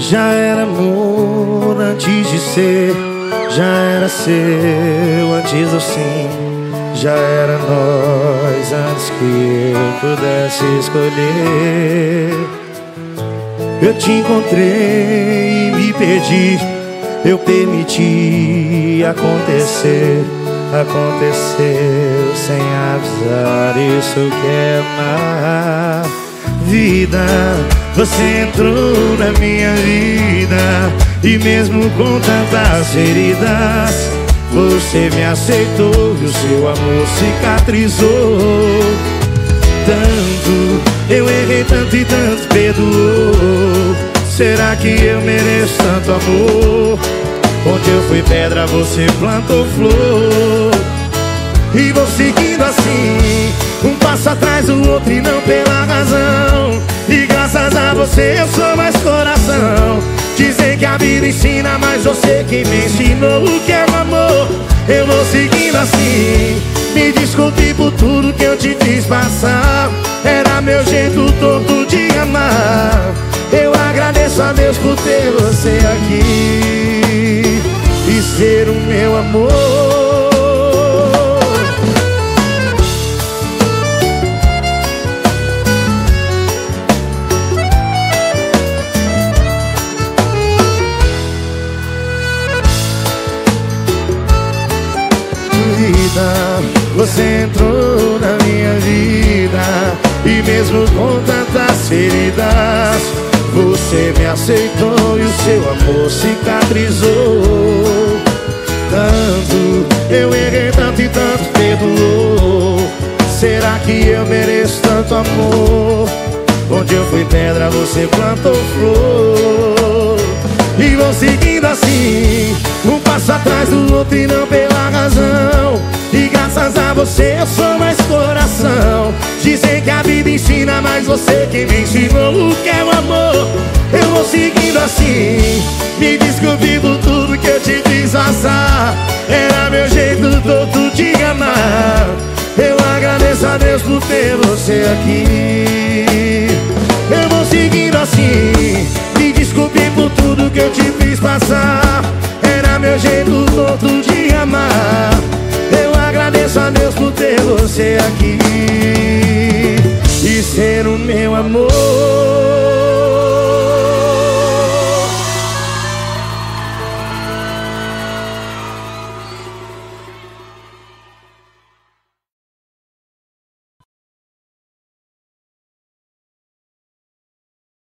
Já era amor antes de ser, já era seu antes do sim, já era nós antes que eu pudesse escolher. Eu te encontrei e me perdi, eu permiti acontecer. Aconteceu sem avisar, isso que é amar. Vida, você entrou na minha vida, e mesmo com tantas feridas, você me aceitou e o seu amor cicatrizou. Tanto, eu errei tanto e tanto perdoou. Será que eu mereço tanto amor? Onde eu fui pedra, você plantou flor. E vou seguindo assim, um passo atrás do outro e não pela razão. E graças a você eu sou mais coração. Dizem que a vida ensina, mas você que me ensinou o que é o amor. Eu vou seguindo assim, me desculpe por tudo que eu te fiz passar. Era meu jeito torto de amar. Eu agradeço a Deus por ter você aqui e ser o meu amor. Vida, você entrou na minha vida, e mesmo com tantas feridas, você me aceitou e o seu amor cicatrizou. Tanto, eu errei tanto e tanto perdoou. Será que eu mereço tanto amor? Onde eu fui pedra, você plantou flor. E vou seguindo assim, um passo atrás do outro e não pela razão. E graças a você eu sou mais coração. Dizem que a vida ensina, mas você que me ensinou o que é o amor. Eu vou seguindo assim, me desculpe por tudo que eu te fiz passar. Era meu jeito todo de amar. Eu agradeço a Deus por ter você aqui. Eu vou seguindo assim, me desculpe por tudo que eu te fiz passar. Era meu jeito todo de amar. Eu agradeço a Deus por ter você aqui e ser o meu amor.